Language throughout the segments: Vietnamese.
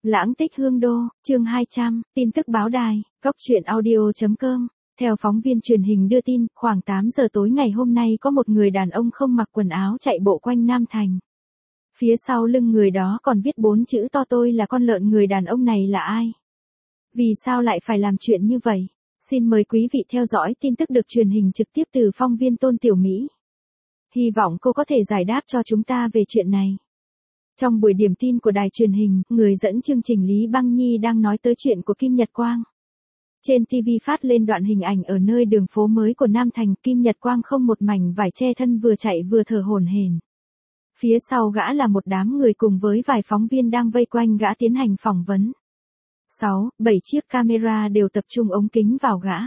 Lãng tích hương đô, chương 200, tin tức báo đài, Cóc truyện audio.com. Theo phóng viên truyền hình đưa tin, khoảng 8 giờ tối ngày hôm nay có một người đàn ông không mặc quần áo chạy bộ quanh Nam Thành. Phía sau lưng người đó còn viết 4 chữ to tôi là con lợn. Người đàn ông này là ai? Vì sao lại phải làm chuyện như vậy? Xin mời quý vị theo dõi tin tức được truyền hình trực tiếp từ phóng viên Tôn Tiểu Mỹ. Hy vọng cô có thể giải đáp cho chúng ta về chuyện này. Trong buổi điểm tin của đài truyền hình, người dẫn chương trình Lý Băng Nhi đang nói tới chuyện của Kim Nhật Quang. Trên TV phát lên đoạn hình ảnh ở nơi đường phố mới của Nam Thành, Kim Nhật Quang không một mảnh vải che thân vừa chạy vừa thở hổn hển. Phía sau gã là một đám người cùng với vài phóng viên đang vây quanh gã tiến hành phỏng vấn. 7 chiếc camera đều tập trung ống kính vào gã.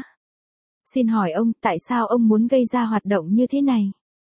Xin hỏi ông, tại sao ông muốn gây ra hoạt động như thế này?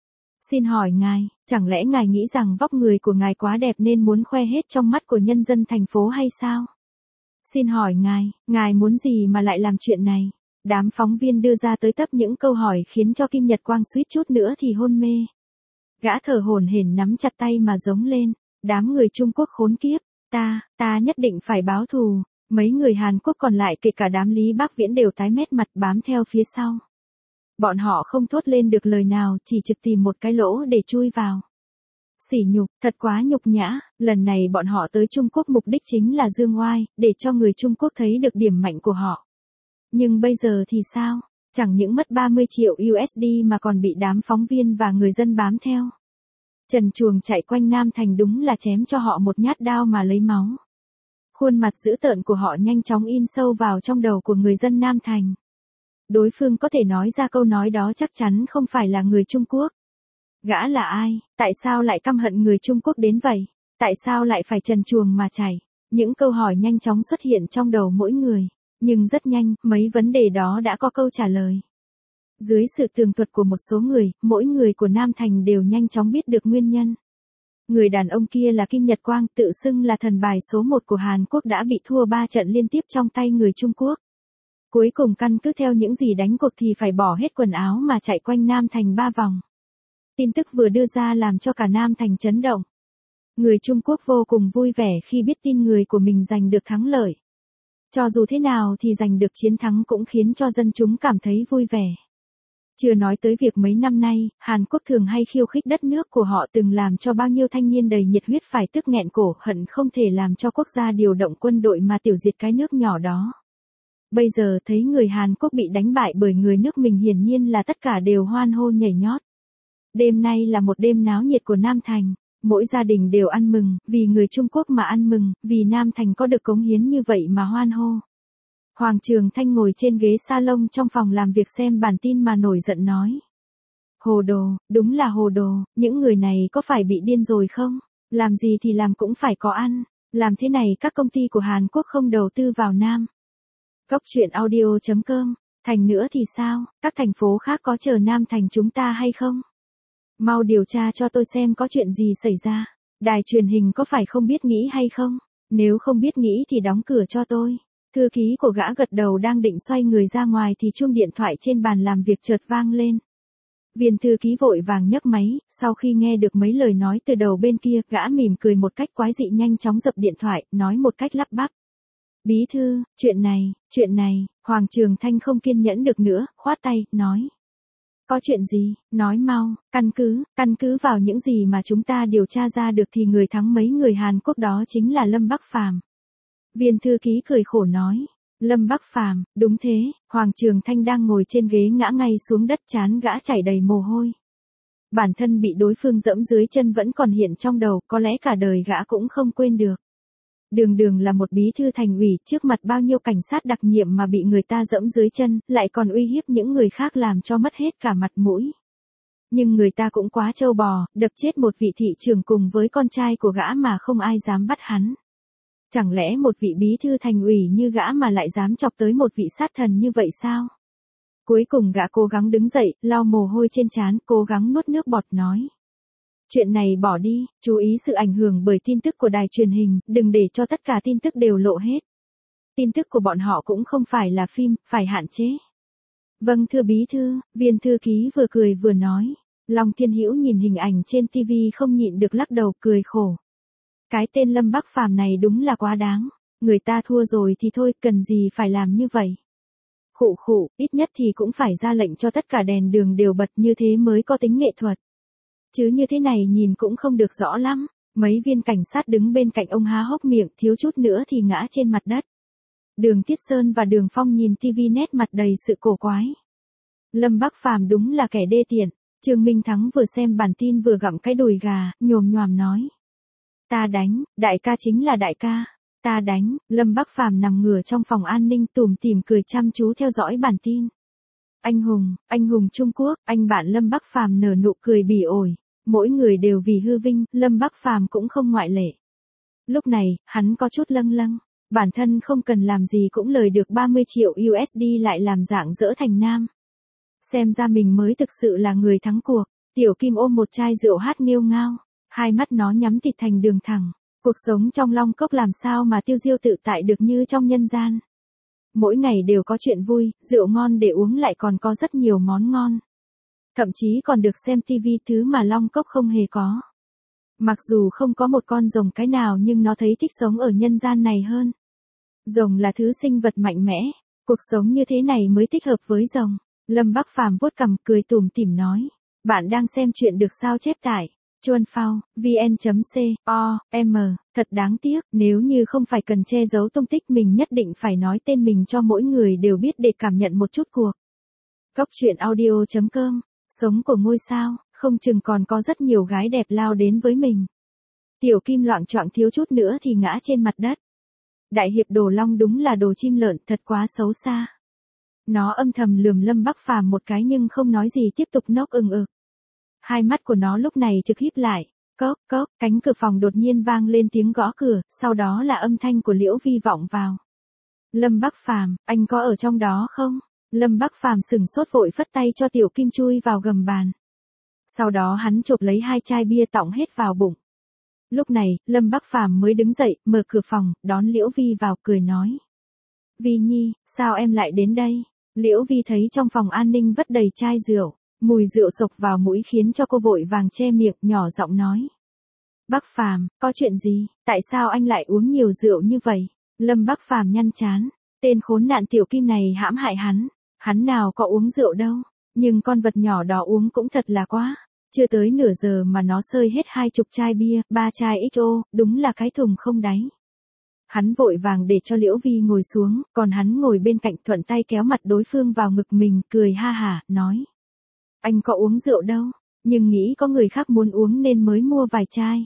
Xin hỏi ngài, chẳng lẽ ngài nghĩ rằng vóc người của ngài quá đẹp nên muốn khoe hết trong mắt của nhân dân thành phố hay sao? Xin hỏi ngài muốn gì mà lại làm chuyện này? Đám phóng viên đưa ra tới tấp những câu hỏi khiến cho Kim Nhật Quang suýt chút nữa thì hôn mê. Gã thở hổn hển nắm chặt tay mà giống lên, đám người Trung Quốc khốn kiếp, ta nhất định phải báo thù. Mấy người Hàn Quốc còn lại kể cả đám Lý Bác Viễn đều tái mét mặt bám theo phía sau. Bọn họ không thốt lên được lời nào, chỉ trực tìm một cái lỗ để chui vào. Sỉ nhục, thật quá nhục nhã, lần này bọn họ tới Trung Quốc mục đích chính là dương oai, để cho người Trung Quốc thấy được điểm mạnh của họ. Nhưng bây giờ thì sao? Chẳng những mất 30 triệu USD mà còn bị đám phóng viên và người dân bám theo. Trần truồng chạy quanh Nam Thành đúng là chém cho họ một nhát đao mà lấy máu. Khuôn mặt dữ tợn của họ nhanh chóng in sâu vào trong đầu của người dân Nam Thành. Đối phương có thể nói ra câu nói đó chắc chắn không phải là người Trung Quốc. Gã là ai? Tại sao lại căm hận người Trung Quốc đến vậy? Tại sao lại phải trần truồng mà chảy? Những câu hỏi nhanh chóng xuất hiện trong đầu mỗi người. Nhưng rất nhanh, mấy vấn đề đó đã có câu trả lời. Dưới sự tường thuật của một số người, mỗi người của Nam Thành đều nhanh chóng biết được nguyên nhân. Người đàn ông kia là Kim Nhật Quang, tự xưng là thần bài số 1 của Hàn Quốc đã bị thua 3 trận liên tiếp trong tay người Trung Quốc. Cuối cùng căn cứ theo những gì đánh cuộc thì phải bỏ hết quần áo mà chạy quanh Nam Thành 3 vòng. Tin tức vừa đưa ra làm cho cả Nam Thành chấn động. Người Trung Quốc vô cùng vui vẻ khi biết tin người của mình giành được thắng lợi. Cho dù thế nào thì giành được chiến thắng cũng khiến cho dân chúng cảm thấy vui vẻ. Chưa nói tới việc mấy năm nay, Hàn Quốc thường hay khiêu khích đất nước của họ từng làm cho bao nhiêu thanh niên đầy nhiệt huyết phải tức nghẹn cổ, hận không thể làm cho quốc gia điều động quân đội mà tiểu diệt cái nước nhỏ đó. Bây giờ thấy người Hàn Quốc bị đánh bại bởi người nước mình hiển nhiên là tất cả đều hoan hô nhảy nhót. Đêm nay là một đêm náo nhiệt của Nam Thành, mỗi gia đình đều ăn mừng, vì người Trung Quốc mà ăn mừng, vì Nam Thành có được cống hiến như vậy mà hoan hô. Hoàng Trường Thanh ngồi trên ghế salon trong phòng làm việc xem bản tin mà nổi giận nói. Hồ đồ, đúng là hồ đồ, những người này có phải bị điên rồi không? Làm gì thì làm cũng phải có ăn, làm thế này các công ty của Hàn Quốc không đầu tư vào Nam. Cóc truyện audio.com, thành nữa thì sao, các thành phố khác có chờ Nam Thành chúng ta hay không? Mau điều tra cho tôi xem có chuyện gì xảy ra, đài truyền hình có phải không biết nghĩ hay không? Nếu không biết nghĩ thì đóng cửa cho tôi. Thư ký của gã gật đầu đang định xoay người ra ngoài thì chuông điện thoại trên bàn làm việc chợt vang lên. Viên thư ký vội vàng nhấc máy, sau khi nghe được mấy lời nói từ đầu bên kia, gã mỉm cười một cách quái dị nhanh chóng dập điện thoại, nói một cách lắp bắp. Bí thư, chuyện này, Hoàng Trường Thanh không kiên nhẫn được nữa, khoát tay, nói. Có chuyện gì, nói mau, căn cứ vào những gì mà chúng ta điều tra ra được thì người thắng mấy người Hàn Quốc đó chính là Lâm Bắc Phàm. Viên thư ký cười khổ nói. Lâm Bắc Phàm, đúng thế, Hoàng Trường Thanh đang ngồi trên ghế ngã ngay xuống đất chán gã chảy đầy mồ hôi. Bản thân bị đối phương dẫm dưới chân vẫn còn hiện trong đầu, có lẽ cả đời gã cũng không quên được. Đường là một bí thư thành ủy, trước mặt bao nhiêu cảnh sát đặc nhiệm mà bị người ta dẫm dưới chân, lại còn uy hiếp những người khác làm cho mất hết cả mặt mũi. Nhưng người ta cũng quá trâu bò, đập chết một vị thị trưởng cùng với con trai của gã mà không ai dám bắt hắn. Chẳng lẽ một vị bí thư thành ủy như gã mà lại dám chọc tới một vị sát thần như vậy sao? Cuối cùng gã cố gắng đứng dậy, lau mồ hôi trên trán, cố gắng nuốt nước bọt nói. Chuyện này bỏ đi, chú ý sự ảnh hưởng bởi tin tức của đài truyền hình, đừng để cho tất cả tin tức đều lộ hết. Tin tức của bọn họ cũng không phải là phim, phải hạn chế. Vâng thưa bí thư, viên thư ký vừa cười vừa nói. Long Thiên Hữu nhìn hình ảnh trên TV không nhịn được lắc đầu cười khổ. Cái tên Lâm Bắc Phàm này đúng là quá đáng. Người ta thua rồi thì thôi, cần gì phải làm như vậy. Khụ khụ, ít nhất thì cũng phải ra lệnh cho tất cả đèn đường đều bật như thế mới có tính nghệ thuật. Chứ như thế này nhìn cũng không được rõ lắm. Mấy viên cảnh sát đứng bên cạnh ông há hốc miệng, thiếu chút nữa thì ngã trên mặt đất. Đường Tiết Sơn và Đường Phong nhìn tivi nét mặt đầy sự cổ quái. Lâm Bắc Phàm đúng là kẻ đê tiện. Trương Minh Thắng vừa xem bản tin vừa gặm cái đùi gà, nhồm nhoàm nói. Ta đánh, đại ca chính là đại ca. Ta đánh. Lâm Bắc Phàm nằm ngửa trong phòng an ninh tủm tỉm cười chăm chú theo dõi bản tin. Anh hùng Trung Quốc, anh bạn Lâm Bắc Phàm nở nụ cười bỉ ổi. Mỗi người đều vì hư vinh, Lâm Bắc Phàm cũng không ngoại lệ. Lúc này, hắn có chút lâng lâng. Bản thân không cần làm gì cũng lời được 30 triệu USD lại làm dạng dỡ thành nam. Xem ra mình mới thực sự là người thắng cuộc. Tiểu Kim ôm một chai rượu hát nghêu ngao. Hai mắt nó nhắm tịt thành đường thẳng. Cuộc sống trong Long Cốc làm sao mà tiêu diêu tự tại được như trong nhân gian. Mỗi ngày đều có chuyện vui, rượu ngon để uống lại còn có rất nhiều món ngon. Thậm chí còn được xem tivi, thứ mà Long Cốc không hề có. Mặc dù không có một con rồng cái nào nhưng nó thấy thích sống ở nhân gian này hơn. Rồng là thứ sinh vật mạnh mẽ, cuộc sống như thế này mới thích hợp với rồng. Lâm Bắc Phàm vuốt cằm cười tủm tỉm nói. Bạn đang xem chuyện được sao chép tải. Chuan Phao, vn.com, thật đáng tiếc, nếu như không phải cần che giấu tung tích mình nhất định phải nói tên mình cho mỗi người đều biết để cảm nhận một chút cuộc. Cóc truyện audio.com, sống của ngôi sao, không chừng còn có rất nhiều gái đẹp lao đến với mình. Tiểu Kim loạng choạng thiếu chút nữa thì ngã trên mặt đất. Đại hiệp Đồ Long đúng là đồ chim lợn, thật quá xấu xa. Nó âm thầm lườm Lâm Bắc Phàm một cái nhưng không nói gì, tiếp tục nốc ừng ực. Hai mắt của nó lúc này trực híp lại. Cốc cốc, cánh cửa phòng đột nhiên vang lên tiếng gõ cửa, sau đó là âm thanh của Liễu Vi vọng vào. Lâm Bắc Phàm, anh có ở trong đó không? Lâm Bắc Phàm sừng sốt vội phất tay cho Tiểu Kim chui vào gầm bàn. Sau đó hắn chộp lấy hai chai bia tọng hết vào bụng. Lúc này, Lâm Bắc Phàm mới đứng dậy, mở cửa phòng, đón Liễu Vi vào, cười nói. Vi Nhi, sao em lại đến đây? Liễu Vi thấy trong phòng an ninh vất đầy chai rượu, mùi rượu sộc vào mũi khiến cho cô vội vàng che miệng, nhỏ giọng nói. Bắc Phàm, có chuyện gì? Tại sao anh lại uống nhiều rượu như vậy? Lâm Bắc Phàm nhăn trán, tên khốn nạn Tiểu Kim này hãm hại hắn nào có uống rượu đâu, nhưng con vật nhỏ đó uống cũng thật là quá. Chưa tới nửa giờ mà nó sơi hết 20 chai bia, 3 chai XO, đúng là cái thùng không đáy. Hắn vội vàng để cho Liễu Vi ngồi xuống, còn hắn ngồi bên cạnh thuận tay kéo mặt đối phương vào ngực mình, cười ha hả, nói. Anh có uống rượu đâu, nhưng nghĩ có người khác muốn uống nên mới mua vài chai.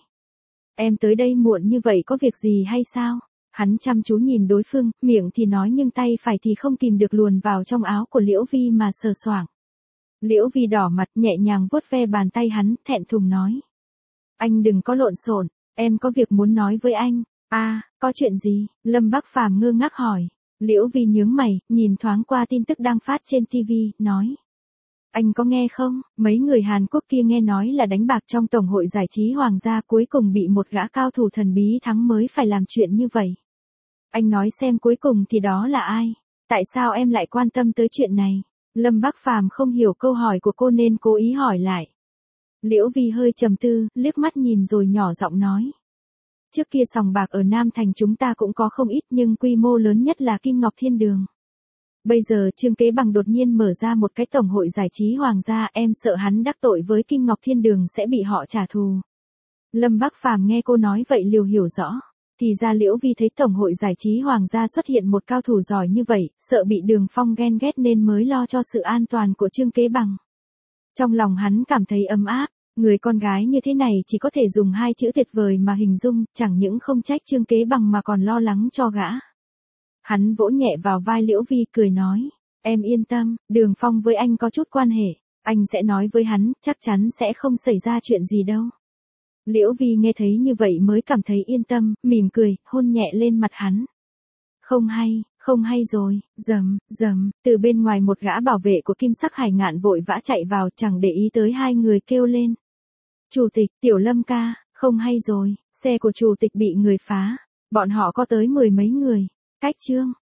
Em tới đây muộn như vậy có việc gì hay sao? Hắn chăm chú nhìn đối phương, miệng thì nói nhưng tay phải thì không kìm được luồn vào trong áo của Liễu Vi mà sờ soạng. Liễu Vi đỏ mặt nhẹ nhàng vuốt ve bàn tay hắn, thẹn thùng nói. Anh đừng có lộn xộn, em có việc muốn nói với anh. À, có chuyện gì? Lâm Bắc Phàm ngơ ngác hỏi. Liễu Vi nhướng mày, nhìn thoáng qua tin tức đang phát trên TV, nói. Anh có nghe không? Mấy người Hàn Quốc kia nghe nói là đánh bạc trong Tổng hội Giải trí Hoàng gia cuối cùng bị một gã cao thủ thần bí thắng mới phải làm chuyện như vậy. Anh nói xem cuối cùng thì đó là ai? Tại sao em lại quan tâm tới chuyện này? Lâm Bắc Phàm không hiểu câu hỏi của cô nên cố ý hỏi lại. Liễu Vi hơi trầm tư, liếc mắt nhìn rồi nhỏ giọng nói. Trước kia sòng bạc ở Nam Thành chúng ta cũng có không ít nhưng quy mô lớn nhất là Kim Ngọc Thiên Đường. Bây giờ Trương Kế Bằng đột nhiên mở ra một cái Tổng hội Giải trí Hoàng gia, em sợ hắn đắc tội với Kim Ngọc Thiên Đường sẽ bị họ trả thù. Lâm Bắc Phàm nghe cô nói vậy liều hiểu rõ. Thì ra Liễu Vi thấy Tổng hội Giải trí Hoàng gia xuất hiện một cao thủ giỏi như vậy, sợ bị Đường Phong ghen ghét nên mới lo cho sự an toàn của Trương Kế Bằng. Trong lòng hắn cảm thấy ấm áp, người con gái như thế này chỉ có thể dùng hai chữ tuyệt vời mà hình dung, chẳng những không trách Trương Kế Bằng mà còn lo lắng cho gã. Hắn vỗ nhẹ vào vai Liễu Vi cười nói, em yên tâm, Đường Phong với anh có chút quan hệ, anh sẽ nói với hắn, chắc chắn sẽ không xảy ra chuyện gì đâu. Liễu Vi nghe thấy như vậy mới cảm thấy yên tâm, mỉm cười, hôn nhẹ lên mặt hắn. Không hay rồi, rầm, từ bên ngoài một gã bảo vệ của Kim Sắc Hải Ngạn vội vã chạy vào, chẳng để ý tới hai người kêu lên. Chủ tịch, Tiểu Lâm ca, không hay rồi, xe của chủ tịch bị người phá, bọn họ có tới 10 mấy người. Cách Trương